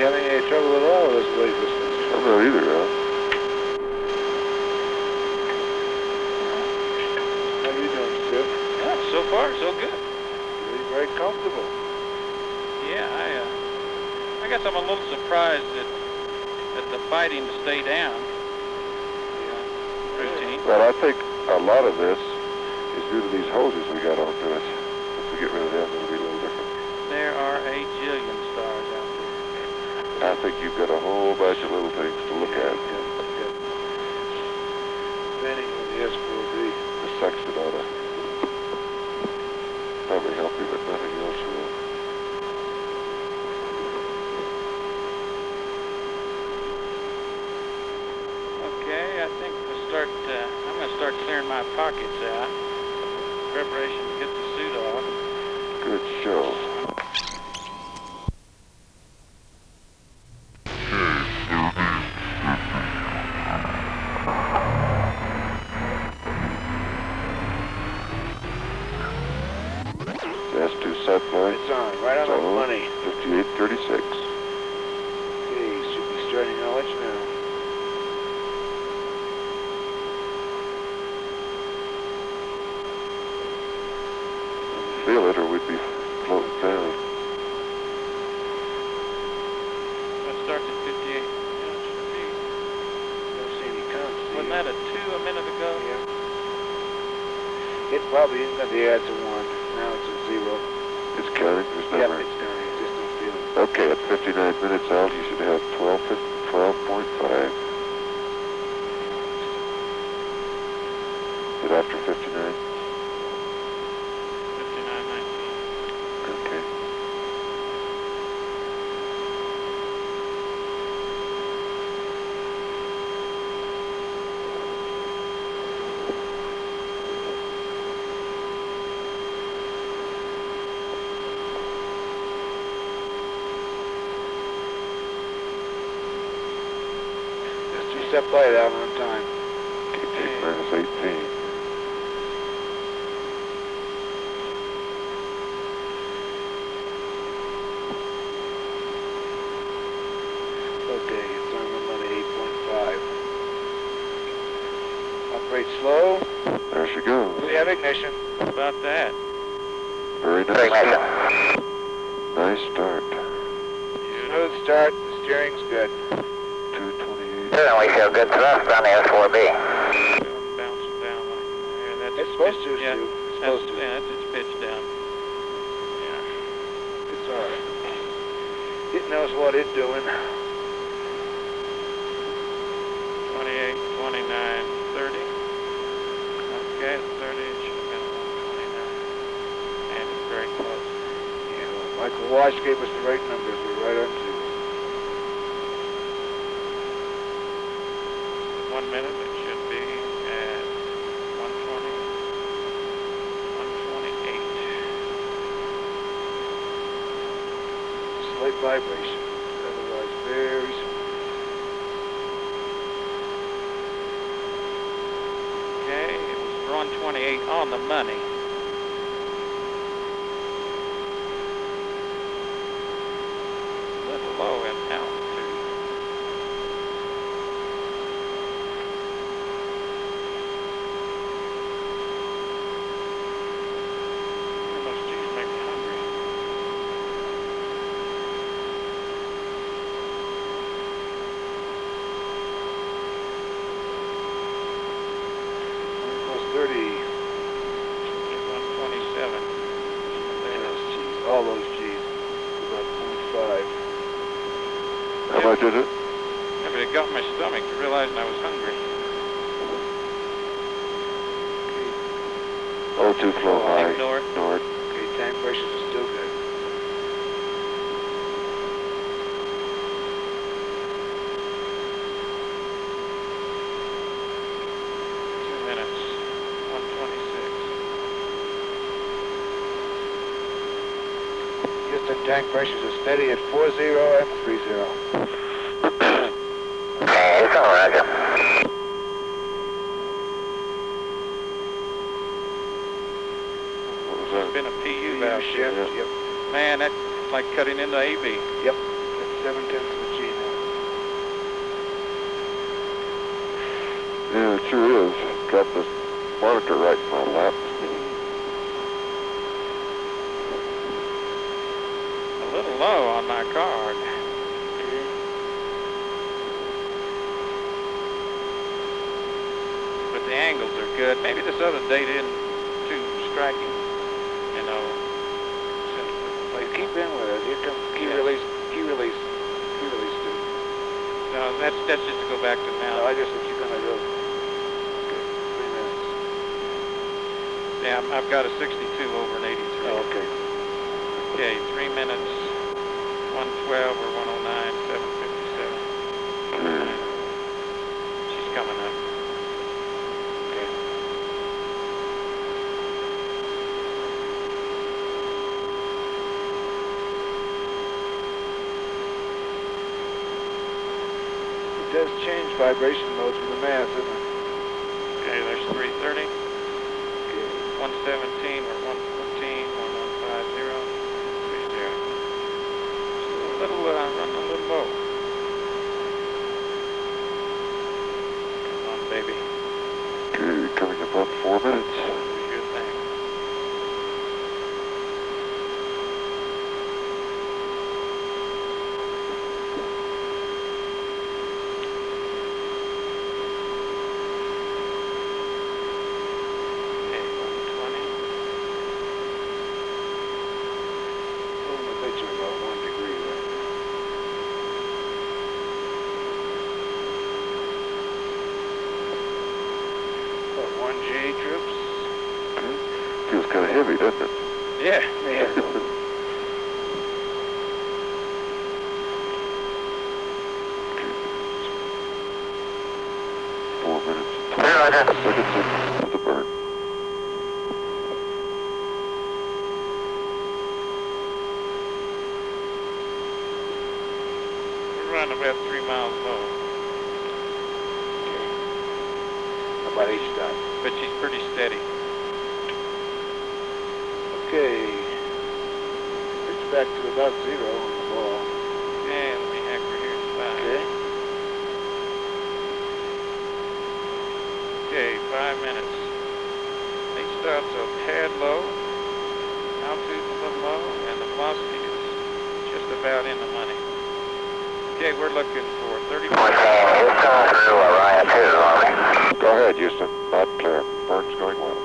having any trouble at all with this wait distance. I'm not either, Al. How you doing, Stu? Yeah, so far, so good. Really very comfortable. Yeah, I guess I'm a little surprised at the fighting to stay down. Routine. Well, I think a lot of this is due to these hoses we got onto it. If we get rid of them, it'll be a little different. There are a jillion stars out there. I think you've got a whole bunch of little things to look at. Depending on the S4B. The section ought to probably help you, but nothing else will. Okay, I think I'm going to start clearing my pockets out. Preparation to get the suit off. Good show. S2 set point. It's on, right on the money. 5836. Okay, should be starting knowledge now. Feel it or we'd be floating down. That starts at 58. Yeah, it should be. Don't see any counts. Wasn't that a 2 a minute ago? Yeah. It probably isn't going to be at to 1. Now it's a 0. It's counting. There's no Yep, right. it's counting. Just don't feel it. Okay, at 59 minutes out, you should have 12.5. Is it after 59? 59.19. Okay. Set flight out on time. KT minus 18. Okay, it's on the money, 8.5. Operate slow. There she goes. We have ignition. How about that? Very nice. Nice start. Smooth start. The steering's good. 228. We show good thrust on the S4B. Bouncing down like there. That's It's supposed to, yeah, Stu. It's that's, supposed to. yeah, that's its pitch down. Yeah. It's all right. It knows what it's doing. 28, 29, 30. Okay, 30, it should have been 129. And it's very close. Yeah, well, Michael Walsh gave us the right numbers. We're right on to. 1 minute, it should be at 120, 128. Slight vibration. Otherwise, very smooth. Okay, it was 128 on the money. A little low in altitude. Those cheese make me hungry. Almost 30. Should be 127. And those G's. All those G's. About 0.5. How much is it? Yeah, but it got my stomach to realizing I was hungry. O2 flow high. Ignore it. North. Okay, tank pressures are still good. Minutes, 126. Houston tank pressures are steady at 40 and 30. Okay, it's all right. It's been a PU valve shift. Yep. Man, that's like cutting into AV. Yep. It's 7/10 of a G now. Yeah, it sure is. Got this monitor right in my lap. A little low on my card. But the angles are good. Maybe this other date isn't too striking, you know. Since we Well, keep in with it. Here comes key release, dude. No, that's just to go back to now. No, I just said you're gonna go. Okay, 3 minutes. Yeah, I've got a 62 over an 83. Oh, okay. Okay, 3 minutes, 112 or 109, 757. She's coming up. Okay. It does change vibration modes with the mass, doesn't it? Okay, there's 330, Okay. 117 or 114, 1150, 30. Just a little, running a little low. Come on, baby. Okay, coming up on 4 minutes. Do your thing. Okay, 120. Oh, I bet you're about 1 degree right now. About 1 G trips. Okay. Feels kind of heavy, doesn't it? Yeah. Yeah. Okay. 4 minutes. Roger. Seconds of the burn. We're running about 3 miles low, Okay. About each stop. but she's pretty steady. Okay. It's back to about 0 on the ball. And let me anchor here at 5. Okay. Okay, 5 minutes. These starts a tad low, altitude's a little low, and the velocity is just about in the money. Okay, we're looking for 30 Okay, Houston through Orion 2, over. Go ahead, Houston. Not clear. Burn's going well.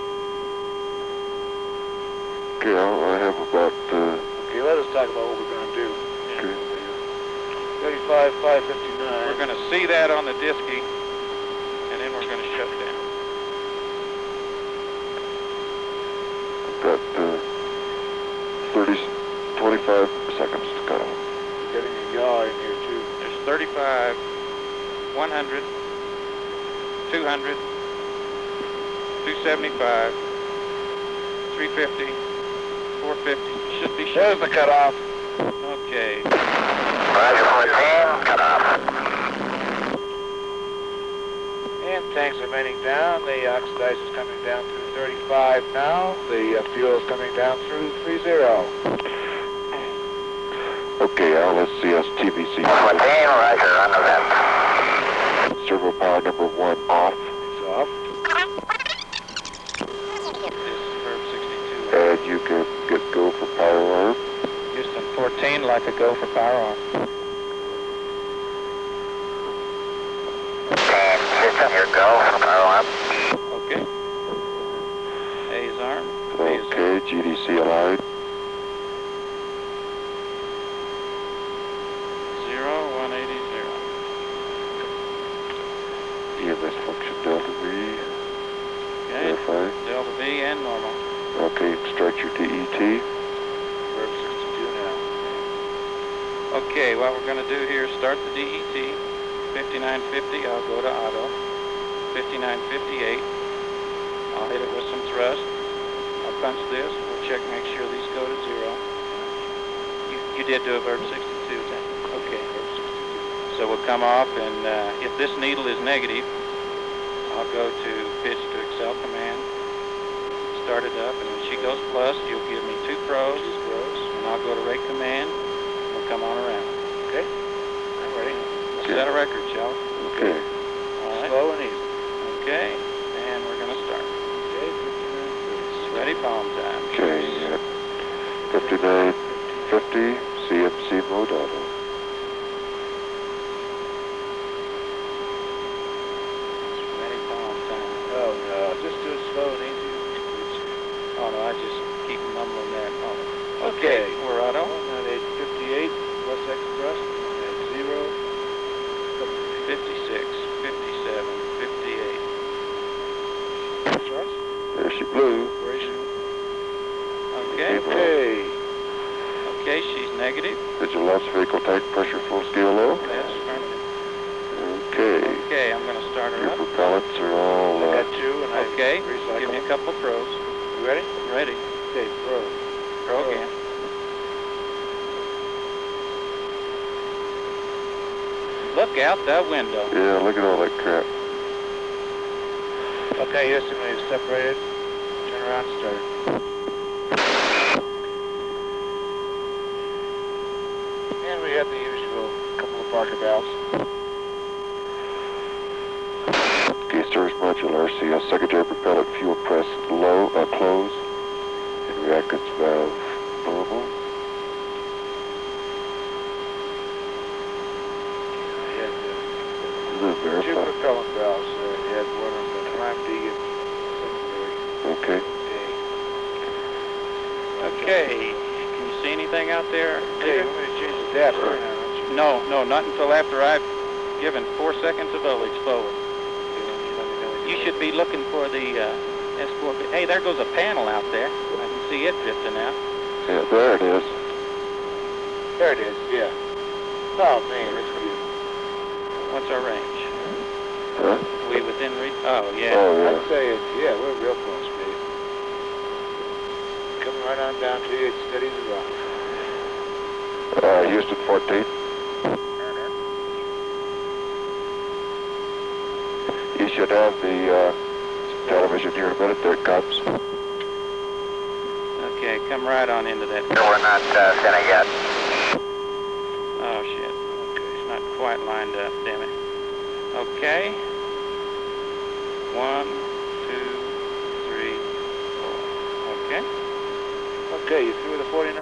Okay, I have about, Okay, let us talk about what we're going to do. okay. 35, 559. We're going to see that on the disky, and then we're going to shut down. I've got 25 seconds to go. We're getting a yaw in here, too. There's 35, 100, 200, 275, 350, 450. Should be There's shut. the cutoff. Okay. Roger 14, cut off. And tanks are venting down. The oxidizer's coming down through 35 now. The fuel's coming down through 30. Okay, LSCS TVC. 14, roger, on the vent. Servo power number 1 off. It's off. This is Verb 62. And you can get go for power arm. Houston 14, like a go for power arm. And Houston, your go for power arm. Okay. A's arm. Okay, GDC aligned. 0180. EMS function Delta V. Okay. Verify. Delta V and normal. Okay, start your DET. Verb 62 now. Okay, what we're going to do here is start the DET. 5950, I'll go to auto. 5958, I'll hit it with some thrust. I'll punch this. We'll check, make sure these go to 0. You did do a Verb 62 then? Okay. Verb 62. So we'll come off, and if this needle is negative, I'll go to pitch to Excel command. Start it up, and when she goes plus, you'll give me 2 pros, and I'll go to rate command. We'll come on around. Okay. Set a record, shall we? Okay. All right. Slow and easy. Okay, and we're going to start. Okay, 59. Sweaty palm time. Okay, 5950, CMC mode auto. Sweaty palm time. Oh no, just do it slow and easy. Oh, no, I just keep mumbling that. Oh. Okay. We're auto. 198, 58, less X thrust, 0. 56, 57, 58. Thrust. There she blew. Operation. Okay. Okay. Okay, she's negative. Visual launch vehicle tank pressure full scale low. That's affirmative. Okay. Okay, I'm going to start her Your up. propellants are all, I got 2 and Okay, I recycle. give me a couple of pros. You ready? Ready. Okay, throw. Pro again. Look out that window. yeah, look at all that crap. Okay, Houston, we've separated. Turn around and start. And we have the usual couple of Barker valves. Okay, Surge Module RCS secondary propellant fuel press low, close, and reactants valve normal. We had The 2 verify. propellant valves. We had one on the prime D and secondary Okay. A. Okay, can you see anything out there? Okay, you want me to change the depth right now, don't you? No, not until after I've given 4 seconds of voltage forward. Okay, let me know when You should be looking for the S4. Hey, there goes a panel out there. I can see it drifting out. Yeah, there it is. There it is, yeah. Oh man, that's beautiful. What's our range? Huh? We within reach? Oh, yeah. Oh, yeah. I'd say it's, yeah, we're real close, babe. Coming right on down to you, it's steady as a rock. Houston 14. You should have the television here in a minute. There it comes. Okay, come right on into that. We're not thinning yet. Oh, shit. It's not quite lined up, damn it. Okay. 1, 2, 3, 4. Okay. Okay, you through with the 49?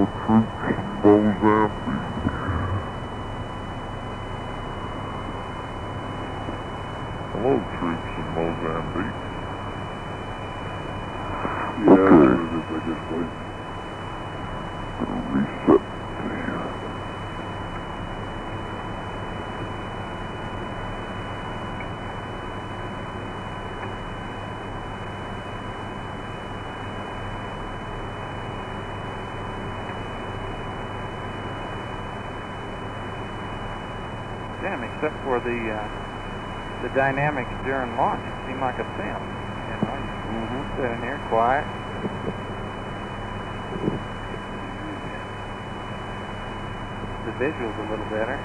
Hello, troops in Mozambique. Reset. Damn, except for the dynamics during launch, it seemed like a sim. You know, you sit in here quiet. The visual's a little better.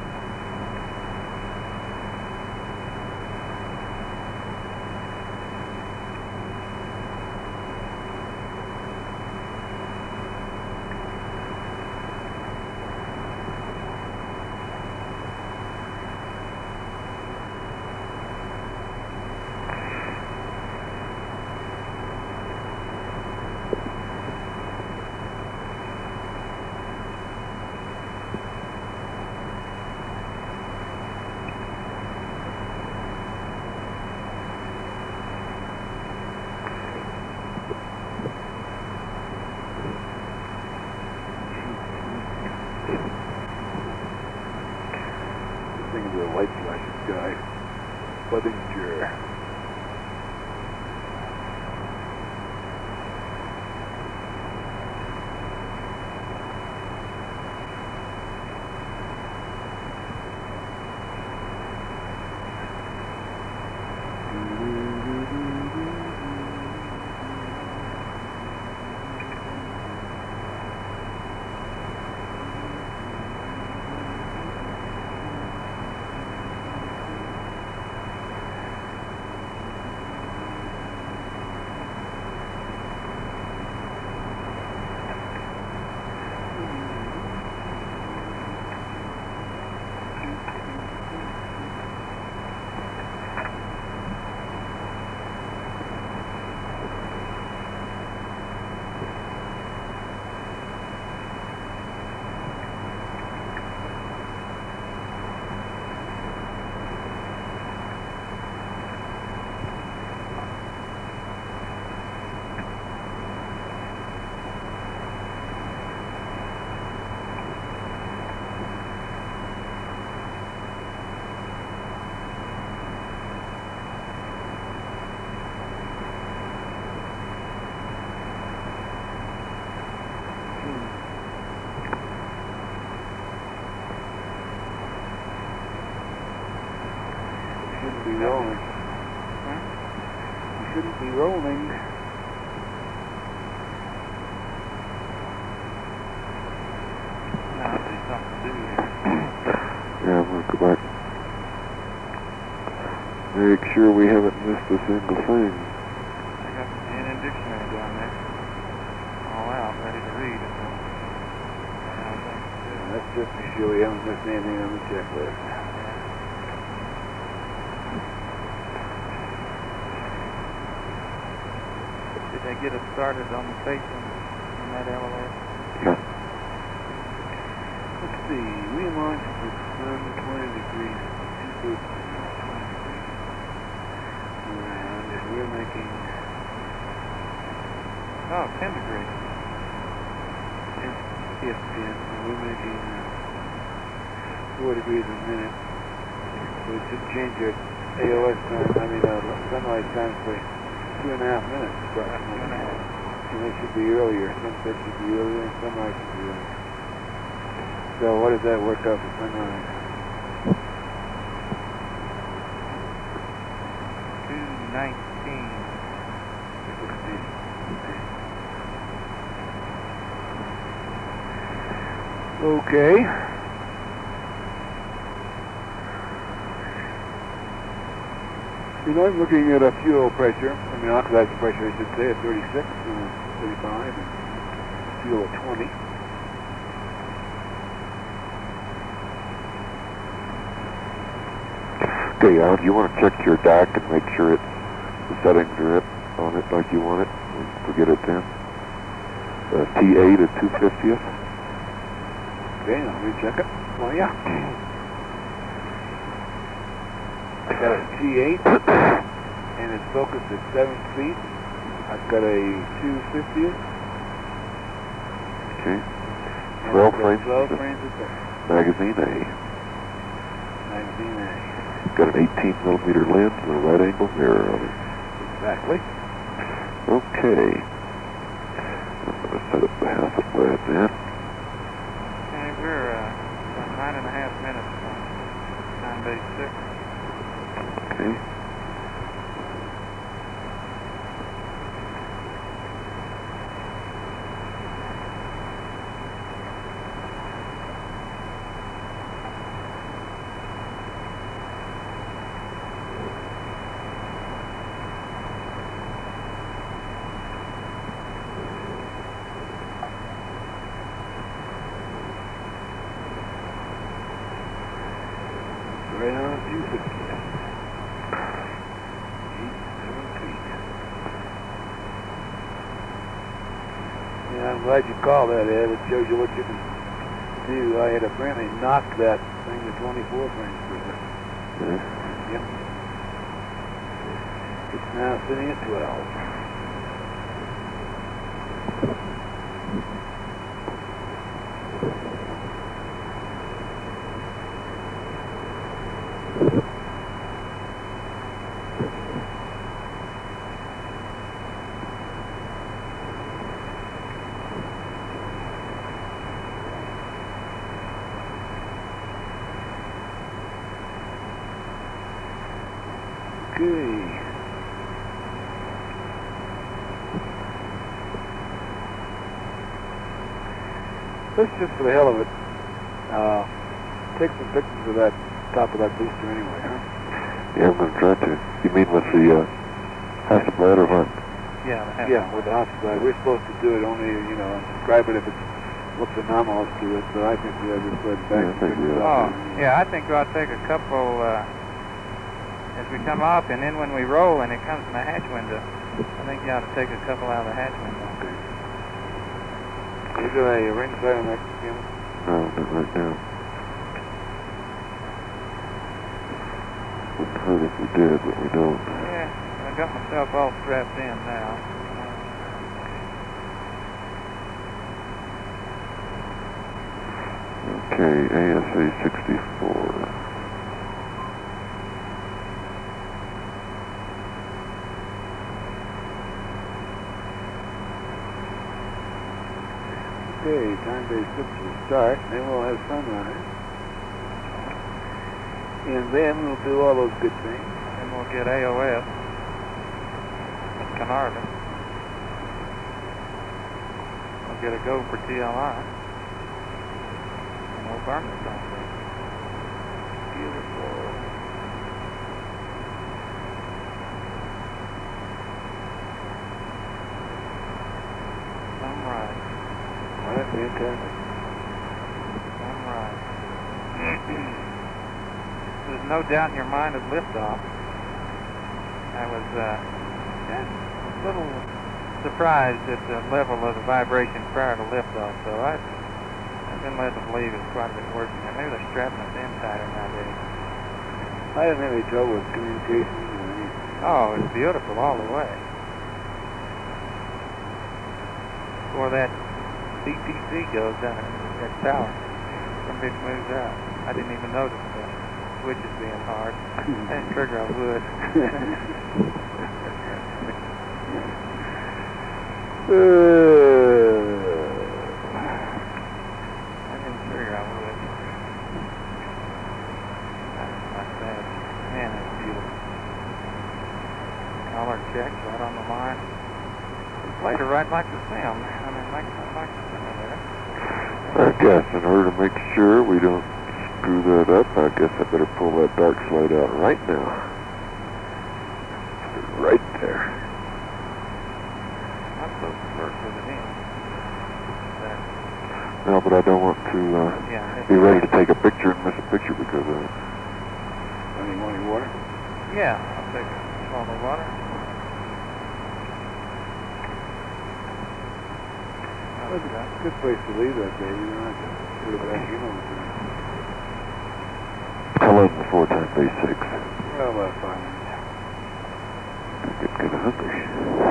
Thinking of the light flashes guy. Budinger. Shouldn't be rolling. You shouldn't be rolling. Now, there's something to do here. Yeah, I'm gonna go back. Make sure we haven't missed a single thing. I got the CNN dictionary down there. All out, ready to read. That's just to show you haven't missed anything on the checklist. Did they get us started on the station in that elevator? Yeah. Let's see, we launched with sun 20 degrees, 2 foot, 20 degrees around, and we're making Oh, 10 degrees. Yes, 10, and we're making 4 degrees a minute. So it should change your AOS time, sunlight time for 2.5 minutes approximately. And it should be earlier. Sunset should be earlier and sunrise should be earlier. So what does that work out for sunrise? 2:19. Okay. You know, I'm looking at a fuel pressure, oxidizer pressure I should say, at 36, 35, and fuel at 20. Okay, Al, do you want to check your DAC and make sure the settings are on it like you want it? We'll get it then. T8 at 250th. Okay, I'll recheck it for you. I got a T8, and it's focused at 7 feet. I've got a 250th. Okay. And 12 I've got frames. 12 frames of film. Magazine A. Magazine A. Got an 18 millimeter lens and a right angle mirror on it. Exactly. Okay. I'm going to set up the Hasselblad then. Okay, we're about 9.5 minutes from time base 6. Okay. Right on 250. 8, 7 feet. Yeah, I'm glad you called that, Ed. It shows you what you can do. I had apparently knocked that thing to 24 frames per second. Yep. It's now sitting at 12. Okay. Let's just, for the hell of it, take some pictures of that top of that booster anyway, huh? Yeah, I'm going to try to. You mean with the Hasselblad or what? Yeah, Yeah, with the Hasselblad. We're supposed to do it only, you know, describe it if it looks anomalous to it, but I think we ought to just let it back. Yeah, I think we ought. Oh, yeah, I think we ought to take a couple as we come up, and then when we roll and it comes in the hatch window, I think you ought to take a couple out of the hatch window. Okay. You got a ring sight on that camera? No, not right now. Wouldn't hurt if we did, but we don't. Yeah, I got myself all strapped in now. Okay, ASA 64. Okay, time base 6 will start, then we'll have sunrise. And then we'll do all those good things. And we'll get AOS at Carnarvon. We'll get a go for TLI. And we'll burn this on there. Beautiful. Sunrise. Well, that's fantastic. Sunrise. There's no doubt in your mind of liftoff. I was a little surprised at the level of the vibration prior to liftoff, so I've been led to believe it's quite a bit worse than that. Maybe they're strapping us in tighter nowadays. I didn't have any trouble with communication or anything. Oh, it's beautiful all the way. Before that CTC goes down that tower, some bitch moves out. I didn't even notice the switches being hard. I didn't trigger I would. I didn't figure I would. Like that. Man, that's beautiful. Collar checks right on the line. Played it right like the sim. I mean, like the sim there. I guess in order to make sure we don't screw that up, I guess I better pull that dark slide out right now. Put it right there. I'm supposed to work with it in. No, but I don't want to be ready to take a picture and miss a picture because of it. Any water? Yeah, I'll take a swallow of water. That's a good place to leave that day. You don't have to put it back in all the time. How long before time base 6? Well, about 5 minutes. I'm getting kind of hungry.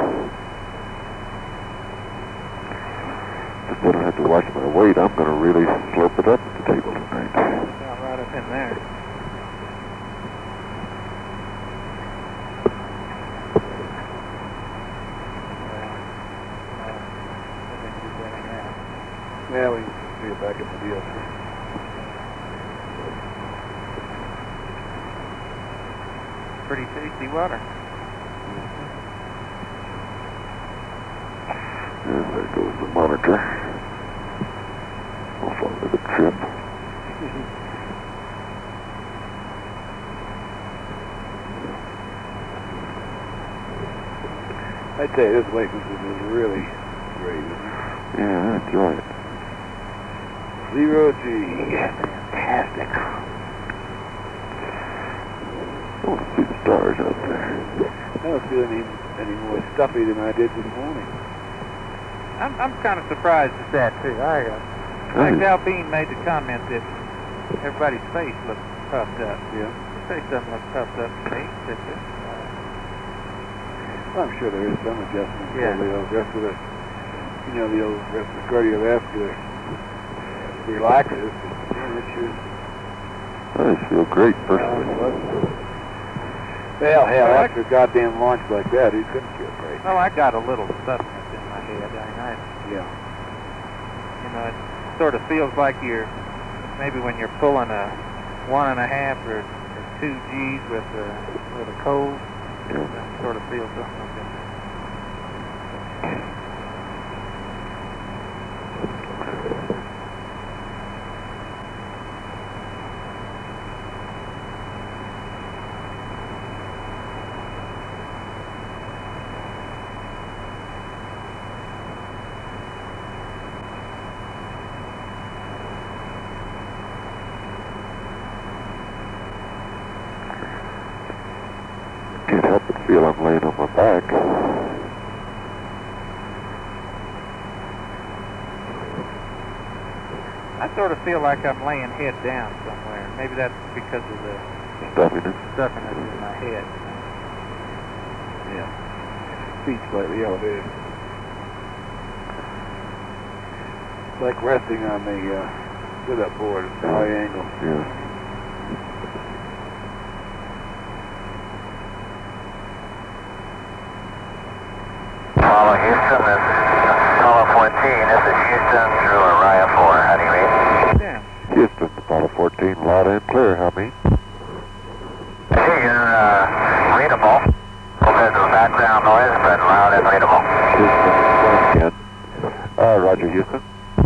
If I don't have to watch my weight, I'm going to really slurp it up at the table tonight. Down right up in there. Yeah, we can see it back in the DLC. Pretty tasty water. And there goes the monitor. Off onto the trip. I'd say this license is really great, isn't it? Yeah, I enjoy it. 0G. Fantastic. I want to see the stars out there. I don't feel any more stuffy than I did this morning. I'm kind of surprised at that too. Like Al Bean made the comment that everybody's face looks puffed up. Yeah. His face doesn't look puffed up to me. Well, I'm sure there is some adjustment Yeah. for the rest of the, the old rest of the cardiovascular relaxes. Yeah, it sure. I just feel great personally. Well, hell, after a goddamn launch like that, he couldn't feel great. Well, I got a little stuffiness in my head. Yeah. It sort of feels like you're maybe when you're pulling a 1.5 or 2 Gs with a cold. Yeah. It sort of feels something like that. Can't help but feel I'm laying on my back. I sort of feel like I'm laying head down somewhere. Maybe that's because of the Stuffiness. stuffiness in my head. Yeah. Feet slightly elevated. Like resting on the sit-up board at a high angle. Yeah. Apollo Houston, this is Apollo 14. This is Houston through Orion 4. How do you read? Yeah. Houston, Apollo 14, loud and clear. How many? Hey, you're readable. A little bit of background noise, but loud and readable. Houston, again. Roger, Houston.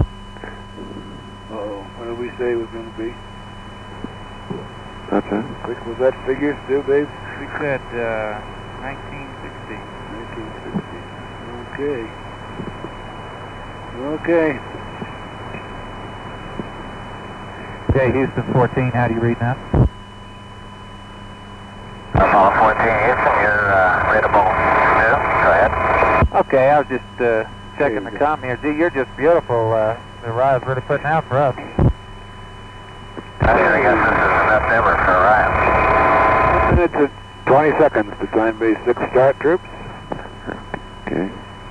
Uh-oh. What did we say it was going to be? That's it. Quick, was that figure still, babe? We said 1960. 1960. Okay. Okay. Okay, Houston 14, how do you read now? Apollo 14, Houston, you're readable too. Go ahead. Okay, I was just checking the comm here. Gee, you're just beautiful. The ride's really putting out for us. I guess this is enough ever for Orion. 1 minute and 20 seconds to time base 6 start, troops. Okay.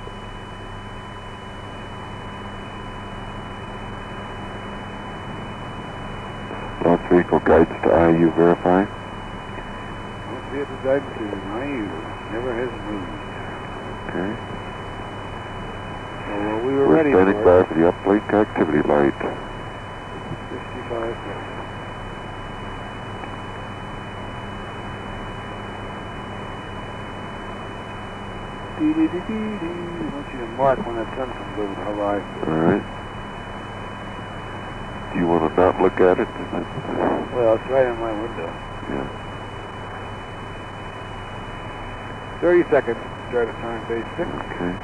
Launch vehicle guidance to IU verify. Launch vehicle guidance to IU. Never has moved. Okay. Well, we were We're ready standing for it. by for the uplink activity light. 55 seconds. Dee-dee-dee-dee-dee. I want you to mark when that sun comes over the horizon. Alright. Do you want to not look at it? Well, it's right in my window. Yeah. 30 seconds to start at time base 6. Okay.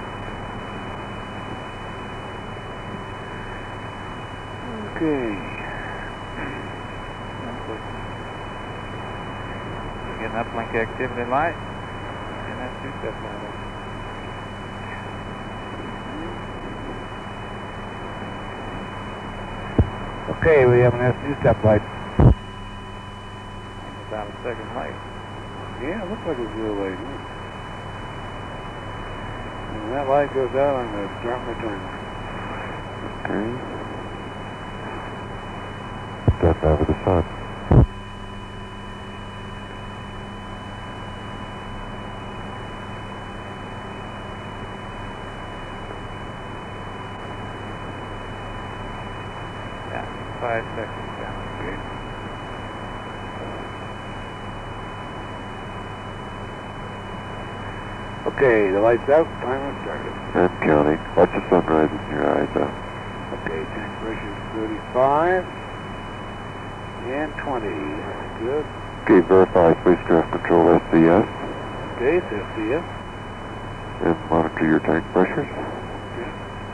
Okay. We get an uplink activity light, and that's two-step light. Okay, we have an S2 step light. About a second late. Yeah, it looks like it's real late. And when that light goes out, I'm going to drop my timer. Okay. Stand by for the sun. Yeah, 5 seconds down. Okay. Okay, the light's out, timer started. And counting. Watch the sunrise in your eyes now. Okay, tank pressure is 35 and 20. Good. Okay, verify spacecraft control SCS Okay, it's SCS. and monitor your tank pressures. Okay.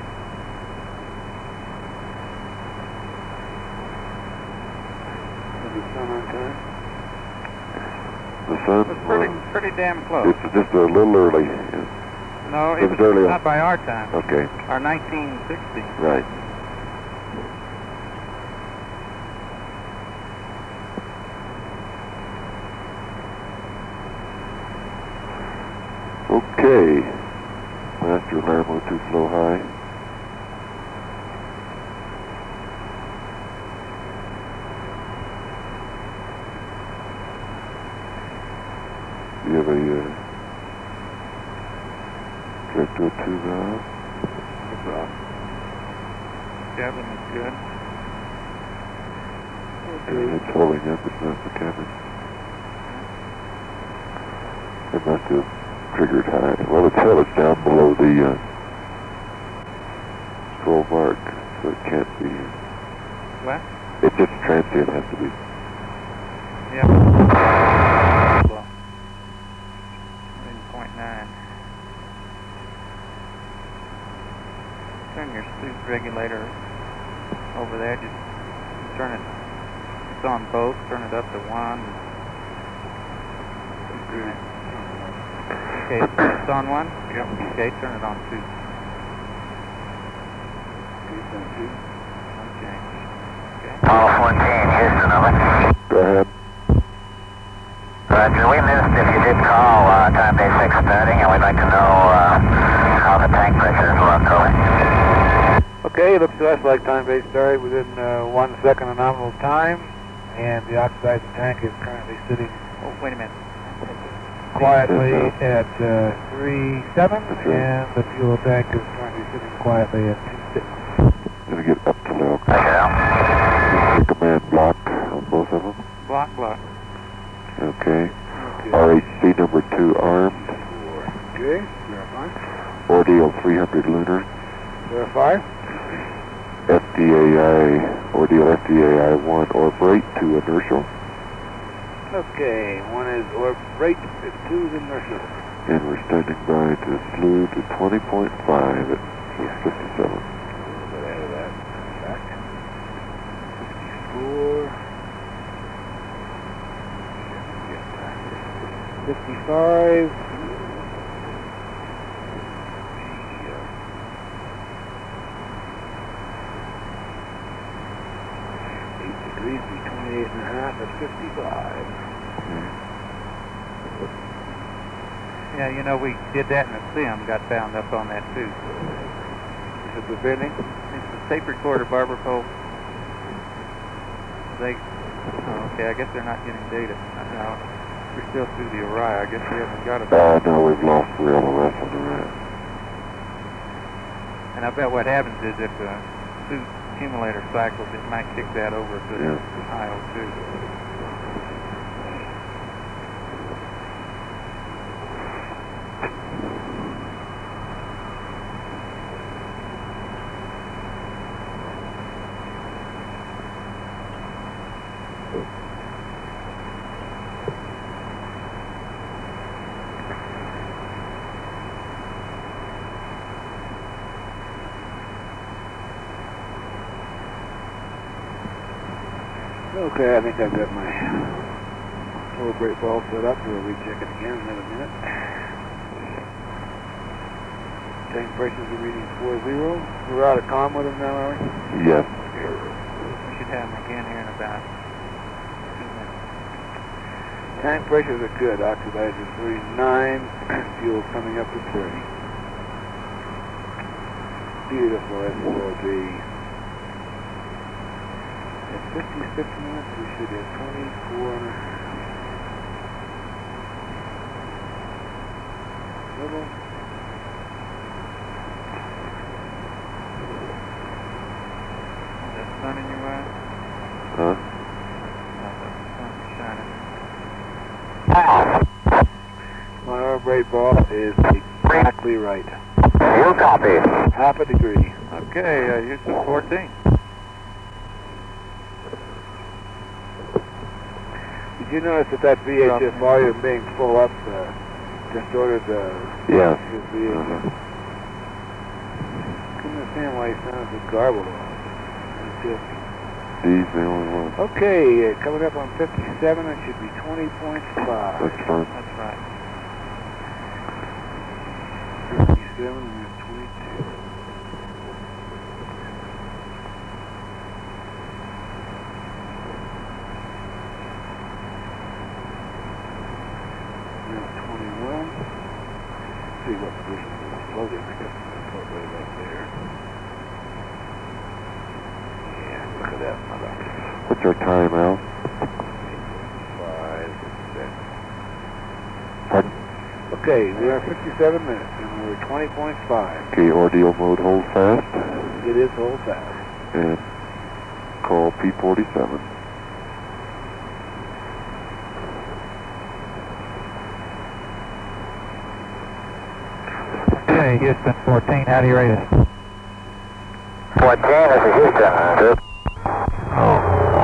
Is the sun on time? The sun, It was pretty damn close. it's just a little early. No, it it was was early on. not by our time. Okay, Our 1960. right. Okay. Master alarm went too slow high. Do you have a director to valve? Cabin is good. Okay, it's holding up, it's not the cabin. It must have triggered high. Well, it's held it's down below the control mark, so it can't be. What? It just transient has to be. Yeah. Well, 0.9. Turn your suit regulator over there. Just turn it. It's on both. Turn it up to 1. Okay, it's on 1? Yep. Okay, turn it on 2. It's on 2. Okay. Okay. Apollo 14, Houston, over. Go ahead. Roger, we missed if you did call time day 6 starting, and we'd like to know how the tank pressures look, over. Okay, looks to us like time base started within 1 second of nominal time, and the oxidizer tank is currently sitting Oh, wait a minute. quietly at 3.7, and the fuel tank is currently sitting quietly at 2.6. Gonna get up to now. Roger, The command block on both of them. Block. Okay. Okay. RHC number 2 armed. Okay, verify. Ordeal 300 lunar. Verify. FDAI, Ordeal FDAI 1 orbrate 2 inertial. Okay, 1 is orbrate, 2 is inertial. And we're standing by to slew to 20.5 at 57. A little bit ahead of that. Back. 64. 55. 8 degrees, be 28.5 at 55. Yeah, you know, we did that in the sim, got bound up on that too. Is it the bending? It's the tape recorder, Barber Pole. Okay, I guess they're not getting data. No, we're still through the Orion. I guess we haven't got it. No, we've lost real LOS on the rat. And I bet what happens is if the suit accumulator cycles, it might kick that over to IO2. Okay, I think I've got my lower brake ball set up. We'll recheck it again in another minute. Tank pressures are reading 40. We're out of comm with them now, are we? Yes. We should have them again here in about 2 minutes. Tank pressures are good. Oxidizer 39. Fuel coming up to 30. Beautiful SOB. At 56 minutes, we should have 24 and a half. Little. Is that sun in your eye? Huh? Oh, the sun's shining. My lower brake ball is exactly right. You copy. Half a degree. Okay, Houston 14. Did you notice that VHF volume being full up distorted the Yes. his VHF? Couldn't understand why he sounds so garbled. He's the only one. Okay, coming up on 57, it should be 20.5. That's fine. That's right. 57 and 22. Now 21. See what position it was floating. I guess it's float right about there. Yeah, look at that mother. What's our time, Al? 5, 6. Pardon? Okay, we are 57 minutes and we're 20.5. Okay, ordeal mode, hold fast. It is hold fast. And call P47. Okay, Houston 14, how do you rate us? 14, this is Houston.